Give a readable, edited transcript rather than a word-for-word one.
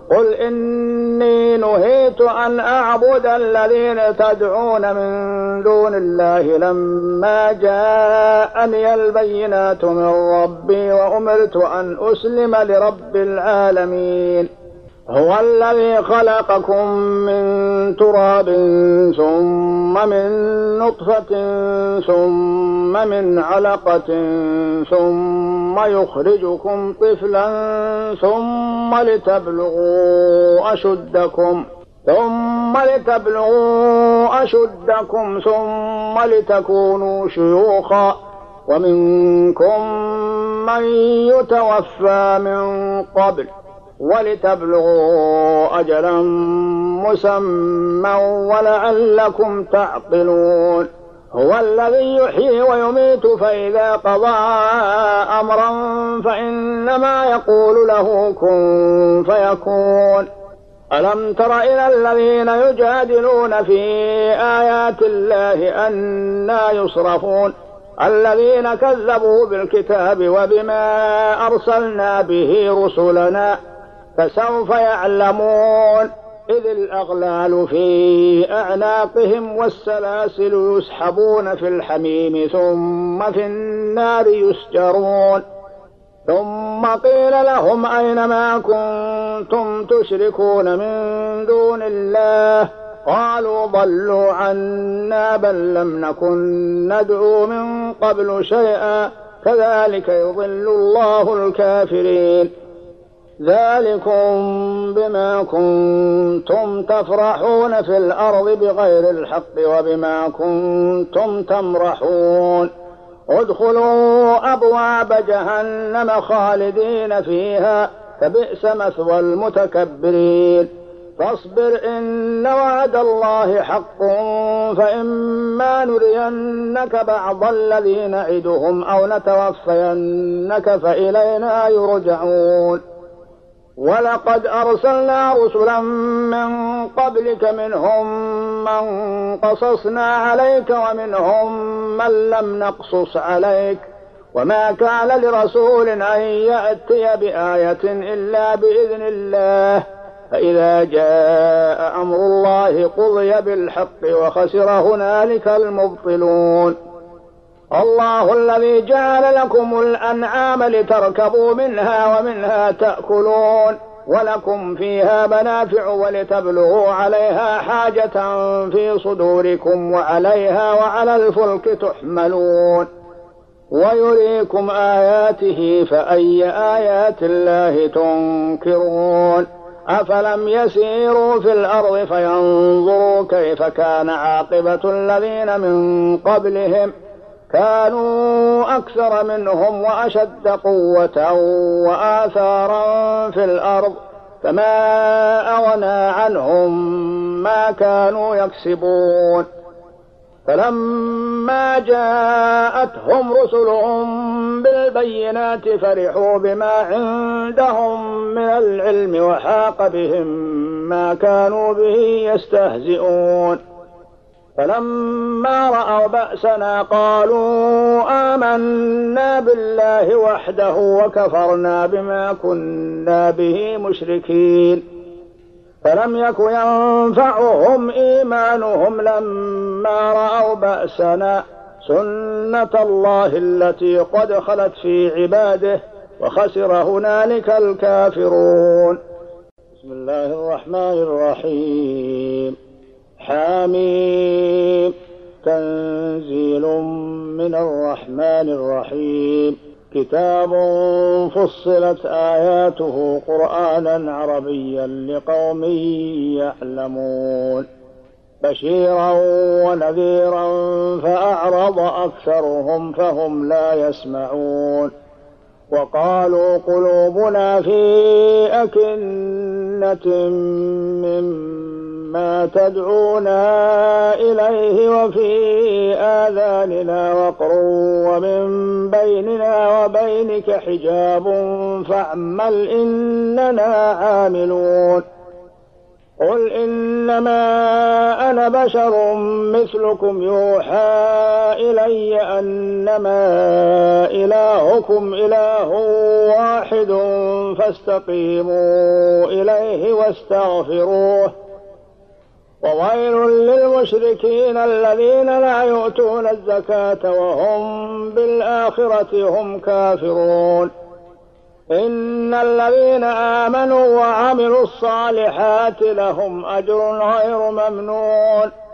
قل إني نهيت أن أعبد الذين تدعون من دون الله لما جاءني البينات من ربي وأمرت أن أسلم لرب العالمين. هو الذي خلقكم من تراب ثم من نطفة ثم من علقة ثم يخرجكم طفلا ثم لتبلغوا أشدكم ثم لتكونوا شيوخا ومنكم من يتوفى من قبل ولتبلغوا أجلا مسمى ولعلكم تعقلون. هو الذي يحيي ويميت فإذا قضى أمرا فإنما يقول له كن فيكون. ألم تر إلى الذين يجادلون في آيات الله أنى يصرفون الذين كذبوا بالكتاب وبما أرسلنا به رسلنا فسوف يعلمون إذ الأغلال في أعناقهم والسلاسل يسحبون في الحميم ثم في النار يسجرون. ثم قيل لهم أين ما كنتم تشركون من دون الله قالوا ضلوا عنا بل لم نكن ندعو من قبل شيئا كذلك يضل الله الكافرين. ذلكم بما كنتم تفرحون في الأرض بغير الحق وبما كنتم تمرحون. ادخلوا أبواب جهنم خالدين فيها فبئس مثوى المتكبرين. فاصبر إن وعد الله حق فإما نرينك بعض الذي نعدهم أو نتوفينك فإلينا يرجعون. ولقد أرسلنا رسلا من قبلك منهم من قصصنا عليك ومنهم من لم نقصص عليك وما كان لرسول أن يأتي بآية إلا بإذن الله فإذا جاء أمر الله قضي بالحق وخسر هنالك المبطلون. الله الذي جعل لكم الأنعام لتركبوا منها ومنها تأكلون ولكم فيها منافع ولتبلغوا عليها حاجة في صدوركم وعليها وعلى الفلك تحملون ويريكم آياته فأي آيات الله تنكرون. أفلم يسيروا في الأرض فينظروا كيف كان عاقبة الذين من قبلهم كانوا أكثر منهم وأشد قوة وآثارا في الأرض فما أغنى عنهم ما كانوا يكسبون. فلما جاءتهم رسلهم بالبينات فرحوا بما عندهم من العلم وحاق بهم ما كانوا به يستهزئون. فلما رأوا بأسنا قالوا آمنا بالله وحده وكفرنا بما كنا به مشركين. فلم يك ينفعهم إيمانهم لما رأوا بأسنا سنة الله التي قد خلت في عباده وخسر هنالك الكافرون. بسم الله الرحمن الرحيم. حميم تنزيل من الرحمن الرحيم. كتاب فصلت آياته قرآنا عربيا لقوم يعلمون بشيرا ونذيرا فأعرض أكثرهم فهم لا يسمعون. وقالوا قلوبنا في أكنة مما تدعونا إليه وفي آذاننا وقر ومن بيننا وبينك حجاب فاعمل إننا عاملون. قل إنما أنا بشر مثلكم يوحى إلي أنما إلهكم إله واحد فاستقيموا إليه فاستغفروه. وويل للمشركين الذين لا يؤتون الزكاة وهم بالآخرة هم كافرون. إن الذين آمنوا وعملوا الصالحات لهم أجر غير ممنون